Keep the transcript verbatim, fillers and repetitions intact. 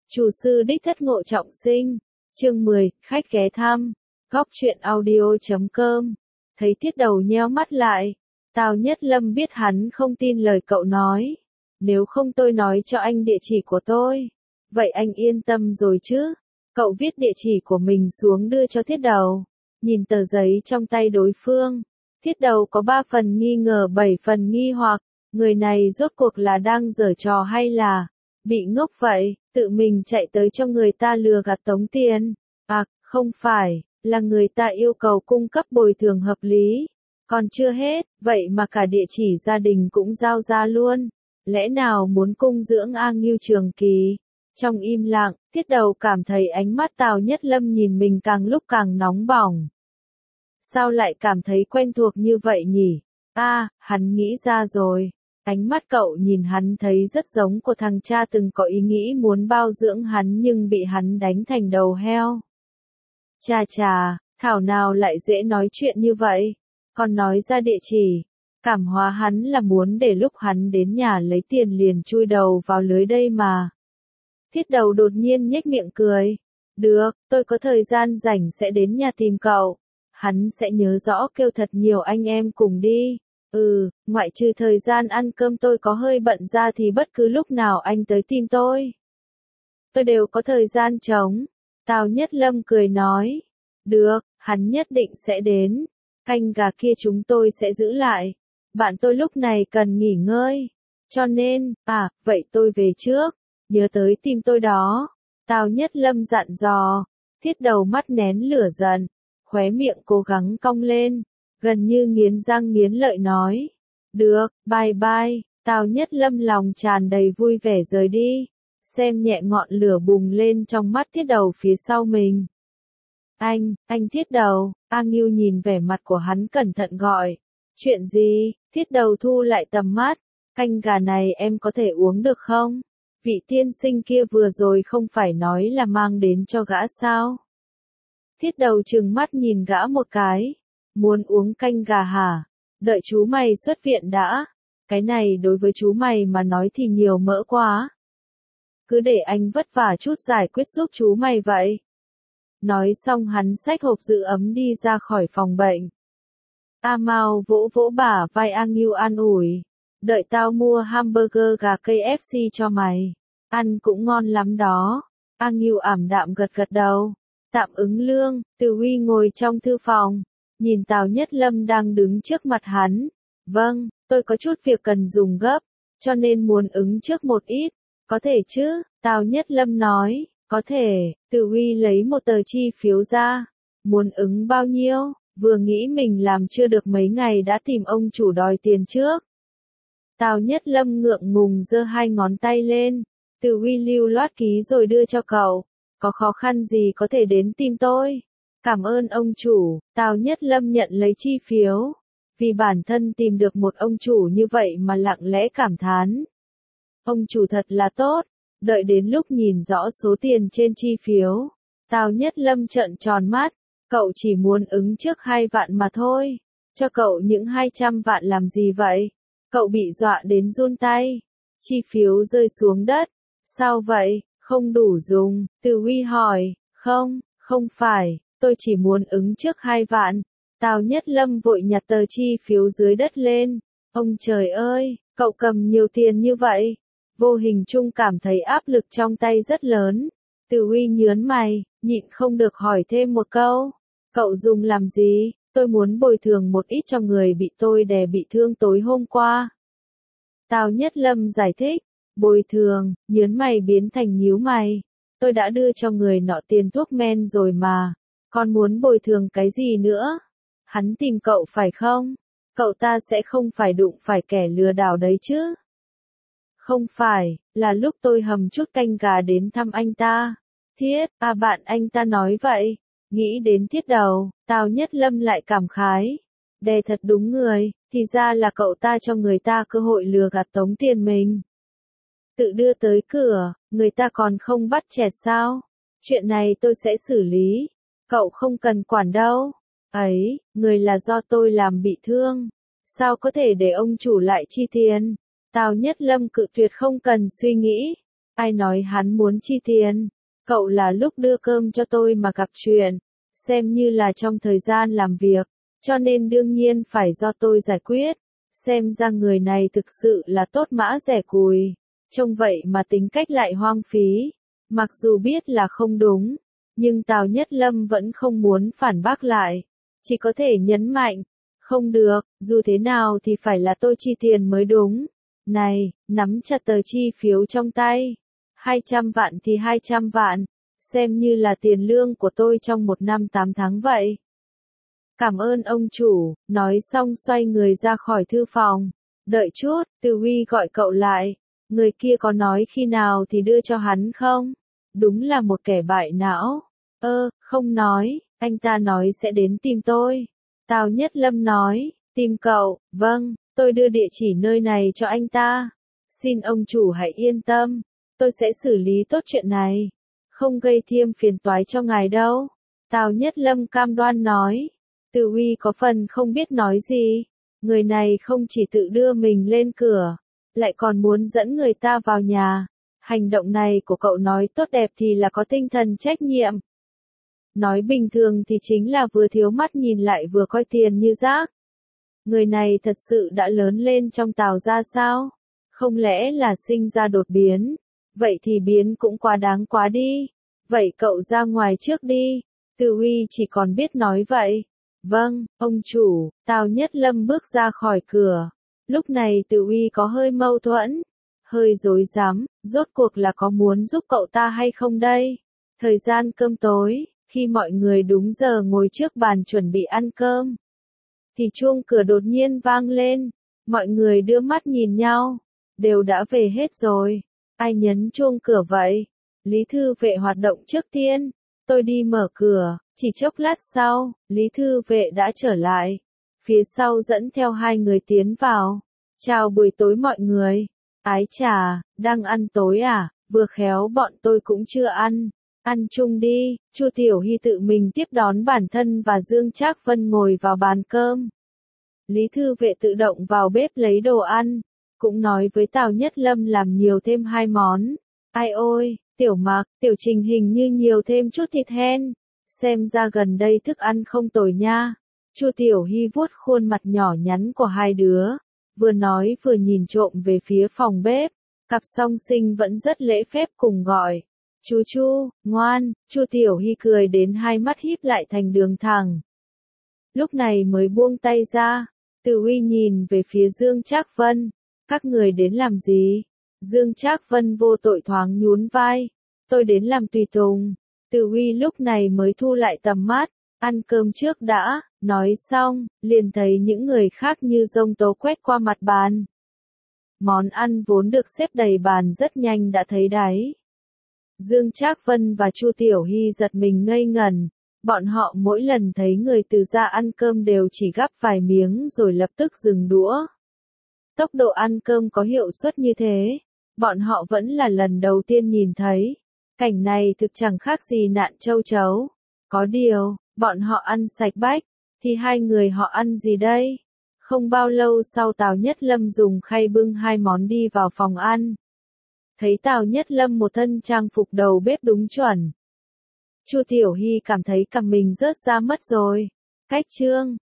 Chủ sư đích thất Ngộ Trọng Sinh. Chương mười, khách ghé thăm. Góc truyện audio chấm com. Thấy Thiết Đầu nheo mắt lại. Tào Nhất Lâm biết hắn không tin lời cậu nói. Nếu không tôi nói cho anh địa chỉ của tôi. Vậy anh yên tâm rồi chứ. Cậu viết địa chỉ của mình xuống đưa cho Thiết Đầu. Nhìn tờ giấy trong tay đối phương. Thiết Đầu có ba phần nghi ngờ bảy phần nghi hoặc. Người này rốt cuộc là đang giở trò hay là bị ngốc vậy, tự mình chạy tới cho người ta lừa gạt tống tiền. À, không phải, là người ta yêu cầu cung cấp bồi thường hợp lý. Còn chưa hết, vậy mà cả địa chỉ gia đình cũng giao ra luôn. Lẽ nào muốn cung dưỡng A Ngưu Trường Kỳ? Trong im lặng, Thiết Đầu cảm thấy ánh mắt Tào Nhất Lâm nhìn mình càng lúc càng nóng bỏng. Sao lại cảm thấy quen thuộc như vậy nhỉ? A, à, hắn nghĩ ra rồi. Ánh mắt cậu nhìn hắn thấy rất giống của thằng cha từng có ý nghĩ muốn bao dưỡng hắn nhưng bị hắn đánh thành đầu heo. Chà chà, thảo nào lại dễ nói chuyện như vậy, còn nói ra địa chỉ. Cảm hóa hắn là muốn để lúc hắn đến nhà lấy tiền liền chui đầu vào lưới đây mà. Thiết Đầu đột nhiên nhếch miệng cười. Được, tôi có thời gian rảnh sẽ đến nhà tìm cậu. Hắn sẽ nhớ rõ kêu thật nhiều anh em cùng đi. Ừ, ngoại trừ thời gian ăn cơm tôi có hơi bận ra thì bất cứ lúc nào anh tới tìm tôi. Tôi đều có thời gian trống. Tào Nhất Lâm cười nói. Được, hắn nhất định sẽ đến. Canh gà kia chúng tôi sẽ giữ lại. Bạn tôi lúc này cần nghỉ ngơi. Cho nên, à, vậy tôi về trước. Nhớ tới tìm tôi đó. Tào Nhất Lâm dặn dò. Thiết Đầu mắt nén lửa giận. Khóe miệng cố gắng cong lên. Gần như nghiến răng nghiến lợi nói. Được, bye bye. Tào Nhất Lâm lòng tràn đầy vui vẻ rời đi. Xem nhẹ ngọn lửa bùng lên trong mắt Thiết Đầu phía sau mình. Anh, anh Thiết Đầu. A Ngưu nhìn vẻ mặt của hắn cẩn thận gọi. Chuyện gì? Thiết Đầu thu lại tầm mắt. Canh gà này em có thể uống được không? Vị tiên sinh kia vừa rồi không phải nói là mang đến cho gã sao? Thiết Đầu trừng mắt nhìn gã một cái. Muốn uống canh gà hả? Đợi chú mày xuất viện đã. Cái này đối với chú mày mà nói thì nhiều mỡ quá. Cứ để anh vất vả chút giải quyết giúp chú mày vậy. Nói xong hắn xách hộp giữ ấm đi ra khỏi phòng bệnh. A Mao vỗ vỗ bả vai A Ngưu an ủi. Đợi tao mua hamburger gà ca ép xê cho mày. Ăn cũng ngon lắm đó. A Ngưu ảm đạm gật gật đầu. Tạm ứng lương, Từ Huy ngồi trong thư phòng. Nhìn Tào Nhất Lâm đang đứng trước mặt hắn. Vâng, tôi có chút việc cần dùng gấp, cho nên muốn ứng trước một ít. Có thể chứ, Tào Nhất Lâm nói. Có thể, Từ Huy lấy một tờ chi phiếu ra. Muốn ứng bao nhiêu? Vừa nghĩ mình làm chưa được mấy ngày đã tìm ông chủ đòi tiền trước. Tào Nhất Lâm ngượng ngùng giơ hai ngón tay lên. Từ Huy lưu loát ký rồi đưa cho cậu. Có khó khăn gì có thể đến tìm tôi. Cảm ơn ông chủ. Tào Nhất Lâm nhận lấy chi phiếu. Vì bản thân tìm được một ông chủ như vậy mà lặng lẽ cảm thán. Ông chủ thật là tốt. Đợi đến lúc nhìn rõ số tiền trên chi phiếu. Tào Nhất Lâm trợn tròn mắt. Cậu chỉ muốn ứng trước hai vạn mà thôi. Cho cậu những hai trăm vạn làm gì vậy? Cậu bị dọa đến run tay. Chi phiếu rơi xuống đất. Sao vậy? Không đủ dùng. Từ Huy hỏi. Không, không phải. Tôi chỉ muốn ứng trước hai vạn. Tào Nhất Lâm vội nhặt tờ chi phiếu dưới đất lên. Ông trời ơi, cậu cầm nhiều tiền như vậy. Vô hình chung cảm thấy áp lực trong tay rất lớn. Từ Huy nhớn mày, nhịn không được hỏi thêm một câu. Cậu dùng làm gì? Tôi muốn bồi thường một ít cho người bị tôi đè bị thương tối hôm qua. Tào Nhất Lâm giải thích. Bồi thường, nhớn mày biến thành nhíu mày. Tôi đã đưa cho người nọ tiền thuốc men rồi mà. Còn muốn bồi thường cái gì nữa? Hắn tìm cậu phải không? Cậu ta sẽ không phải đụng phải kẻ lừa đảo đấy chứ? Không phải, là lúc tôi hầm chút canh gà đến thăm anh ta. Thiết, à bạn anh ta nói vậy. Nghĩ đến Thiết Đầu, Tào Nhất Lâm lại cảm khái. Đè thật đúng người, thì ra là cậu ta cho người ta cơ hội lừa gạt tống tiền mình. Tự đưa tới cửa, người ta còn không bắt chẹt sao? Chuyện này tôi sẽ xử lý. Cậu không cần quản đâu. Ấy, người là do tôi làm bị thương. Sao có thể để ông chủ lại chi tiền? Tào Nhất Lâm cự tuyệt không cần suy nghĩ. Ai nói hắn muốn chi tiền? Cậu là lúc đưa cơm cho tôi mà gặp chuyện, xem như là trong thời gian làm việc, cho nên đương nhiên phải do tôi giải quyết. Xem ra người này thực sự là tốt mã rẻ cùi, trông vậy mà tính cách lại hoang phí. Mặc dù biết là không đúng, nhưng Tào Nhất Lâm vẫn không muốn phản bác lại, chỉ có thể nhấn mạnh, không được, dù thế nào thì phải là tôi chi tiền mới đúng. Này, nắm chặt tờ chi phiếu trong tay, hai trăm vạn thì hai trăm vạn, xem như là tiền lương của tôi trong một năm tám tháng vậy. Cảm ơn ông chủ, nói xong xoay người ra khỏi thư phòng. Đợi chút, Từ Huy gọi cậu lại, người kia có nói khi nào thì đưa cho hắn không? Đúng là một kẻ bại não. Ơ, không nói, anh ta nói sẽ đến tìm tôi. Tào Nhất Lâm nói, tìm cậu, vâng, tôi đưa địa chỉ nơi này cho anh ta. Xin ông chủ hãy yên tâm, tôi sẽ xử lý tốt chuyện này, không gây thêm phiền toái cho ngài đâu. Tào Nhất Lâm cam đoan nói. Từ Huy có phần không biết nói gì, người này không chỉ tự đưa mình lên cửa, lại còn muốn dẫn người ta vào nhà. Hành động này của cậu nói tốt đẹp thì là có tinh thần trách nhiệm. Nói bình thường thì chính là vừa thiếu mắt nhìn lại vừa coi tiền như rác. Người này thật sự đã lớn lên trong Tào gia sao? Không lẽ là sinh ra đột biến? Vậy thì biến cũng quá đáng quá đi. Vậy cậu ra ngoài trước đi. Từ Huy chỉ còn biết nói vậy. Vâng, ông chủ. Tào Nhất Lâm bước ra khỏi cửa. Lúc này Từ Huy có hơi mâu thuẫn, hơi rối rắm, rốt cuộc là có muốn giúp cậu ta hay không đây? Thời gian cơm tối, khi mọi người đúng giờ ngồi trước bàn chuẩn bị ăn cơm, thì chuông cửa đột nhiên vang lên. Mọi người đưa mắt nhìn nhau, đều đã về hết rồi. Ai nhấn chuông cửa vậy? Lý Thư Vệ hoạt động trước tiên. Tôi đi mở cửa, chỉ chốc lát sau, Lý Thư Vệ đã trở lại. Phía sau dẫn theo hai người tiến vào. Chào buổi tối mọi người. Ái chà, đang ăn tối à? Vừa khéo bọn tôi cũng chưa ăn. Ăn chung đi. Chu Tiểu Hy tự mình tiếp đón bản thân và Dương Trác Vân ngồi vào bàn cơm. Lý Thư Vệ tự động vào bếp lấy đồ ăn, cũng nói với Tào Nhất Lâm làm nhiều thêm hai món. Ai ôi, Tiểu Mạc, Tiểu Trình hình như nhiều thêm chút thịt hen. Xem ra gần đây thức ăn không tồi nha. Chu Tiểu Hy vuốt khuôn mặt nhỏ nhắn của hai đứa, vừa nói vừa nhìn trộm về phía phòng bếp. Cặp song sinh vẫn rất lễ phép cùng gọi. Chú Chu, ngoan. Chu Tiểu Hy cười đến hai mắt híp lại thành đường thẳng. Lúc này mới buông tay ra. Từ Huy nhìn về phía Dương Trác Vân. Các người đến làm gì? Dương Trác Vân vô tội thoáng nhún vai. Tôi đến làm tùy tùng. Từ Huy lúc này mới thu lại tầm mắt. Ăn cơm trước đã. Nói xong, liền thấy những người khác như giông tố quét qua mặt bàn. Món ăn vốn được xếp đầy bàn rất nhanh đã thấy đáy. Dương Trác Vân và Chu Tiểu Hy giật mình ngây ngẩn. Bọn họ mỗi lần thấy người từ gia ăn cơm đều chỉ gắp vài miếng rồi lập tức dừng đũa. Tốc độ ăn cơm có hiệu suất như thế, bọn họ vẫn là lần đầu tiên nhìn thấy. Cảnh này thực chẳng khác gì nạn châu chấu. Có điều, bọn họ ăn sạch bách, thì hai người họ ăn gì đây? Không bao lâu sau Tào Nhất Lâm dùng khay bưng hai món đi vào phòng ăn. Thấy Tào Nhất Lâm một thân trang phục đầu bếp đúng chuẩn. Chu Tiểu Hy cảm thấy cằm mình rớt ra mất rồi. Cách trương,